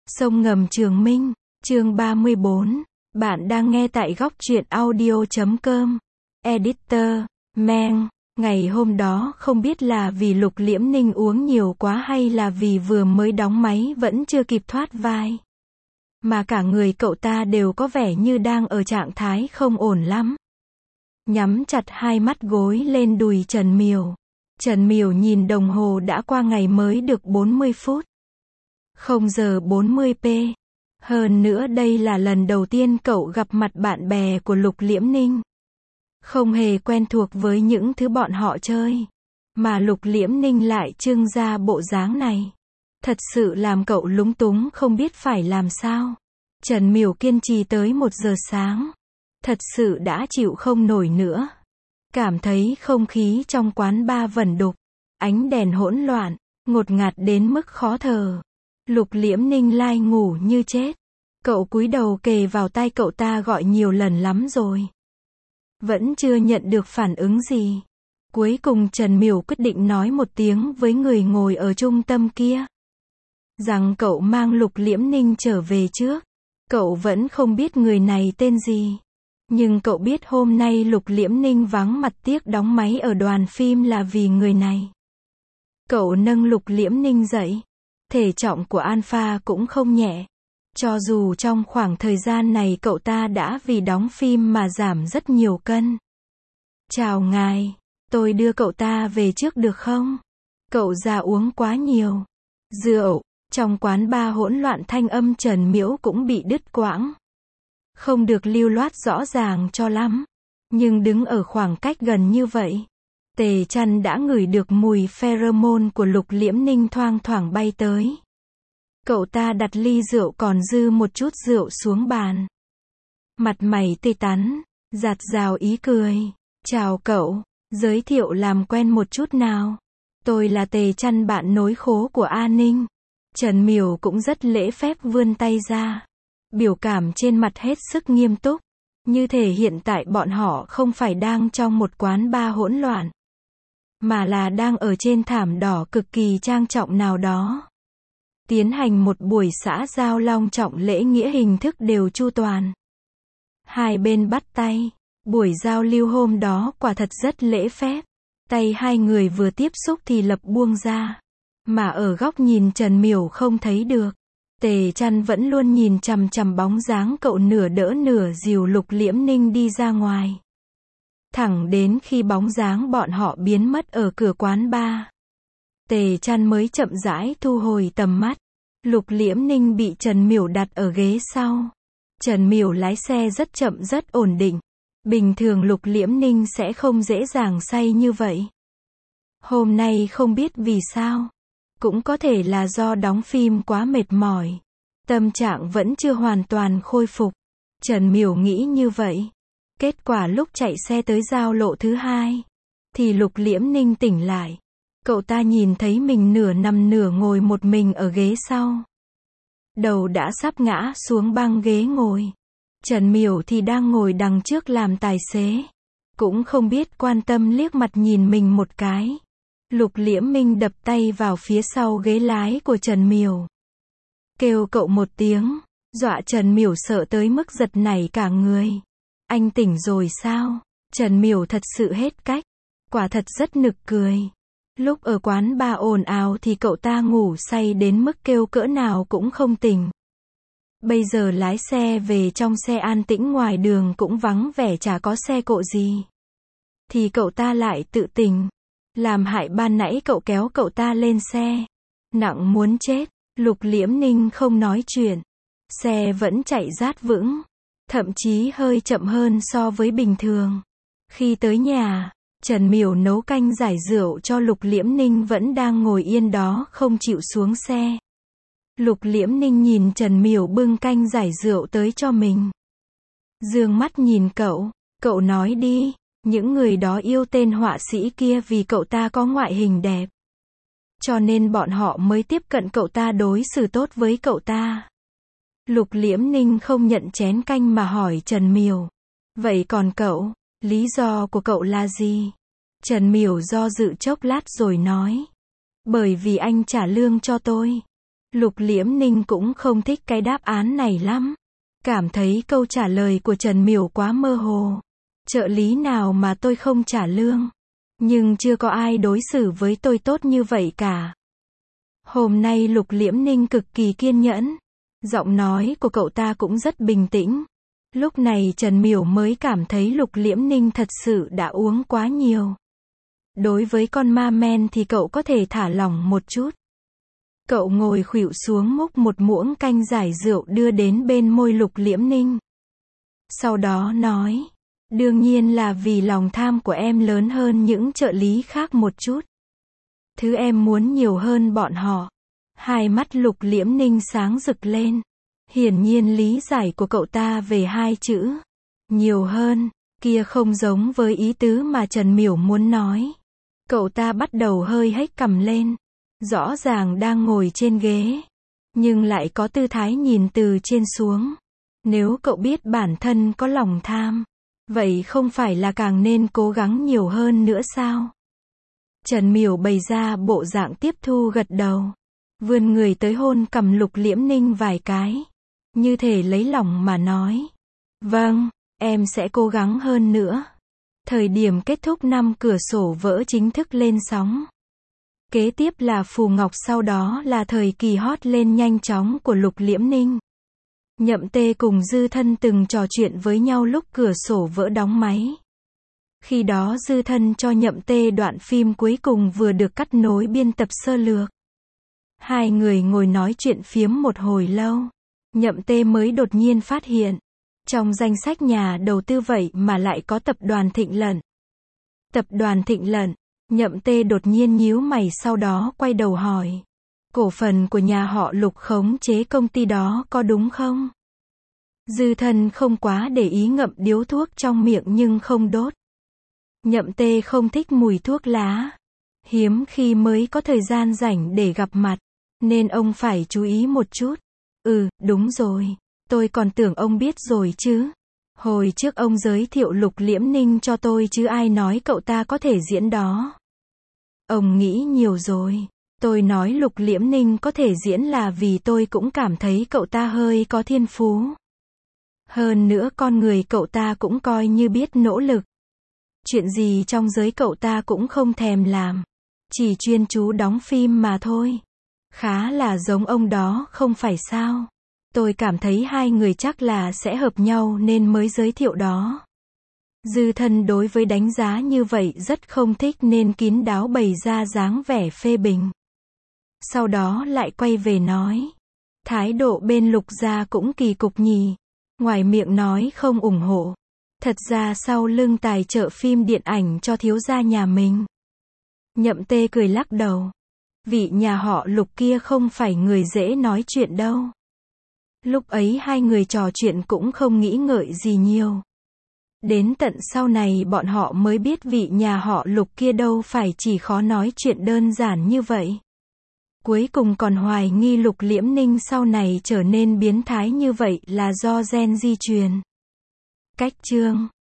Sông ngầm Trường Minh, chương 34. Bạn đang nghe tại góc truyện audio.com. Editor, Meng. Ngày hôm đó không biết là vì Lục Liễm Ninh uống nhiều quá hay là vì vừa mới đóng máy vẫn chưa kịp thoát vai. Mà cả người cậu ta đều có vẻ như đang ở trạng thái không ổn lắm. Nhắm chặt hai mắt gối lên đùi Trần Miểu. Trần Miểu nhìn đồng hồ đã qua ngày mới được 40 phút. 0 giờ 40p. Hơn nữa đây là lần đầu tiên cậu gặp mặt bạn bè của Lục Liễm Ninh. Không hề quen thuộc với những thứ bọn họ chơi. Mà Lục Liễm Ninh lại trưng ra bộ dáng này. Thật sự làm cậu lúng túng không biết phải làm sao. Trần Miểu kiên trì tới 1 giờ sáng. Thật sự đã chịu không nổi nữa. Cảm thấy không khí trong quán bar vẩn đục. Ánh đèn hỗn loạn, ngột ngạt đến mức khó thở. Lục Liễm Ninh lai ngủ như chết. Cậu cúi đầu kề vào tai cậu ta gọi nhiều lần lắm rồi. Vẫn chưa nhận được phản ứng gì. Cuối cùng Trần Miểu quyết định nói một tiếng với người ngồi ở trung tâm kia. Rằng cậu mang Lục Liễm Ninh trở về trước. Cậu vẫn không biết người này tên gì. Nhưng cậu biết hôm nay Lục Liễm Ninh vắng mặt tiếc đóng máy ở đoàn phim là vì người này. Cậu nâng Lục Liễm Ninh dậy. Thể trọng của Alpha cũng không nhẹ. Cho dù trong khoảng thời gian này cậu ta đã vì đóng phim mà giảm rất nhiều cân. Chào ngài, tôi đưa cậu ta về trước được không? Cậu già uống quá nhiều rượu. Trong quán bar hỗn loạn thanh âm Trần Miểu cũng bị đứt quãng. Không được lưu loát rõ ràng cho lắm. Nhưng đứng ở khoảng cách gần như vậy. Tề Chăn đã ngửi được mùi pheromone của Lục Liễm Ninh thoang thoảng bay tới. Cậu ta đặt ly rượu còn dư một chút rượu xuống bàn. Mặt mày tươi tắn, dạt dào ý cười. Chào cậu, giới thiệu làm quen một chút nào. Tôi là Tề Chăn bạn nối khố của A Ninh. Trần Miểu cũng rất lễ phép vươn tay ra. Biểu cảm trên mặt hết sức nghiêm túc. Như thể hiện tại bọn họ không phải đang trong một quán bar hỗn loạn. Mà là đang ở trên thảm đỏ cực kỳ trang trọng nào đó. Tiến hành một buổi xã giao long trọng lễ nghĩa hình thức đều chu toàn. Hai bên bắt tay. Buổi giao lưu hôm đó quả thật rất lễ phép. Tay hai người vừa tiếp xúc thì lập buông ra. Mà ở góc nhìn Trần Miểu không thấy được. Tề Chăn vẫn luôn nhìn chằm chằm bóng dáng cậu nửa đỡ nửa dìu Lục Liễm Ninh đi ra ngoài. Thẳng đến khi bóng dáng bọn họ biến mất ở cửa quán bar. Tề Chăn mới chậm rãi thu hồi tầm mắt. Lục Liễm Ninh bị Trần Miểu đặt ở ghế sau. Trần Miểu lái xe rất chậm rất ổn định. Bình thường Lục Liễm Ninh sẽ không dễ dàng say như vậy. Hôm nay không biết vì sao. Cũng có thể là do đóng phim quá mệt mỏi. Tâm trạng vẫn chưa hoàn toàn khôi phục. Trần Miểu nghĩ như vậy. Kết quả lúc chạy xe tới giao lộ thứ 2. Thì Lục Liễm Ninh tỉnh lại. Cậu ta nhìn thấy mình nửa nằm nửa ngồi một mình ở ghế sau. Đầu đã sắp ngã xuống băng ghế ngồi. Trần Miểu thì đang ngồi đằng trước làm tài xế. Cũng không biết quan tâm liếc mặt nhìn mình một cái. Lục Liễm Ninh đập tay vào phía sau ghế lái của Trần Miểu. Kêu cậu một tiếng. Dọa Trần Miểu sợ tới mức giật nảy cả người. Anh tỉnh rồi sao? Trần Miểu thật sự hết cách. Quả thật rất nực cười. Lúc ở quán bar ồn ào thì cậu ta ngủ say đến mức kêu cỡ nào cũng không tỉnh. Bây giờ lái xe về trong xe an tĩnh ngoài đường cũng vắng vẻ chả có xe cộ gì. Thì cậu ta lại tự tỉnh. Làm hại ban nãy cậu kéo cậu ta lên xe. Nặng muốn chết. Lục Liễm Ninh không nói chuyện. Xe vẫn chạy rát vững. Thậm chí hơi chậm hơn so với bình thường. Khi tới nhà, Trần Miểu nấu canh giải rượu cho Lục Liễm Ninh vẫn đang ngồi yên đó không chịu xuống xe. Lục Liễm Ninh nhìn Trần Miểu bưng canh giải rượu tới cho mình. Dương mắt nhìn cậu. Cậu nói đi. Những người đó yêu tên họa sĩ kia vì cậu ta có ngoại hình đẹp. Cho nên bọn họ mới tiếp cận cậu ta đối xử tốt với cậu ta. Lục Liễm Ninh không nhận chén canh mà hỏi Trần Miểu. Vậy còn cậu, lý do của cậu là gì? Trần Miểu do dự chốc lát rồi nói. Bởi vì anh trả lương cho tôi. Lục Liễm Ninh cũng không thích cái đáp án này lắm. Cảm thấy câu trả lời của Trần Miểu quá mơ hồ. Trợ lý nào mà tôi không trả lương. Nhưng chưa có ai đối xử với tôi tốt như vậy cả. Hôm nay Lục Liễm Ninh cực kỳ kiên nhẫn. Giọng nói của cậu ta cũng rất bình tĩnh. Lúc này Trần Miểu mới cảm thấy Lục Liễm Ninh thật sự đã uống quá nhiều. Đối với con ma men thì cậu có thể thả lỏng một chút. Cậu ngồi khuỵu xuống múc một muỗng canh giải rượu đưa đến bên môi Lục Liễm Ninh. Sau đó nói, đương nhiên là vì lòng tham của em lớn hơn những trợ lý khác một chút. Thứ em muốn nhiều hơn bọn họ. Hai mắt Lục Liễm Ninh sáng rực lên. Hiển nhiên lý giải của cậu ta về hai chữ nhiều hơn kia không giống với ý tứ mà Trần Miểu muốn nói. Cậu ta bắt đầu hơi hếch cằm lên. Rõ ràng đang ngồi trên ghế, nhưng lại có tư thái nhìn từ trên xuống. Nếu cậu biết bản thân có lòng tham, vậy không phải là càng nên cố gắng nhiều hơn nữa sao? Trần Miểu bày ra bộ dạng tiếp thu gật đầu. Vươn người tới hôn cằm Lục Liễm Ninh vài cái. Như thể lấy lòng mà nói. Vâng, em sẽ cố gắng hơn nữa. Thời điểm kết thúc năm cửa sổ vỡ chính thức lên sóng. Kế tiếp là Phù Ngọc, sau đó là thời kỳ hot lên nhanh chóng của Lục Liễm Ninh. Nhậm Tê cùng Dư Thân từng trò chuyện với nhau lúc cửa sổ vỡ đóng máy. Khi đó Dư Thân cho Nhậm Tê đoạn phim cuối cùng vừa được cắt nối biên tập sơ lược. Hai người ngồi nói chuyện phiếm một hồi lâu. Nhậm Tê mới đột nhiên phát hiện, trong danh sách nhà đầu tư vậy mà lại có tập đoàn Thịnh Lận. Tập đoàn Thịnh Lận, Nhậm Tê đột nhiên nhíu mày, sau đó quay đầu hỏi. Cổ phần của nhà họ Lục khống chế công ty đó có đúng không? Dư Thân không quá để ý, ngậm điếu thuốc trong miệng nhưng không đốt. Nhậm Tê không thích mùi thuốc lá. Hiếm khi mới có thời gian rảnh để gặp mặt, nên ông phải chú ý một chút. Đúng rồi. Tôi còn tưởng ông biết rồi chứ. Hồi trước ông giới thiệu Lục Liễm Ninh cho tôi chứ ai nói cậu ta có thể diễn đó. Ông nghĩ nhiều rồi. Tôi nói Lục Liễm Ninh có thể diễn là vì tôi cũng cảm thấy cậu ta hơi có thiên phú. Hơn nữa con người cậu ta cũng coi như biết nỗ lực. Chuyện gì trong giới cậu ta cũng không thèm làm. Chỉ chuyên chú đóng phim mà thôi. Khá là giống ông đó không phải sao? Tôi cảm thấy hai người chắc là sẽ hợp nhau nên mới giới thiệu đó. Dư Thân đối với đánh giá như vậy rất không thích nên kín đáo bày ra dáng vẻ phê bình. Sau đó lại quay về nói. Thái độ bên Lục gia cũng kỳ cục nhỉ. Ngoài miệng nói không ủng hộ. Thật ra sau lưng tài trợ phim điện ảnh cho thiếu gia nhà mình. Nhậm Tê cười lắc đầu. Vị nhà họ Lục kia không phải người dễ nói chuyện đâu. Lúc ấy hai người trò chuyện cũng không nghĩ ngợi gì nhiều. Đến tận sau này bọn họ mới biết vị nhà họ Lục kia đâu phải chỉ khó nói chuyện đơn giản như vậy. Cuối cùng còn hoài nghi Lục Liễm Ninh sau này trở nên biến thái như vậy là do gen di truyền. Cách chương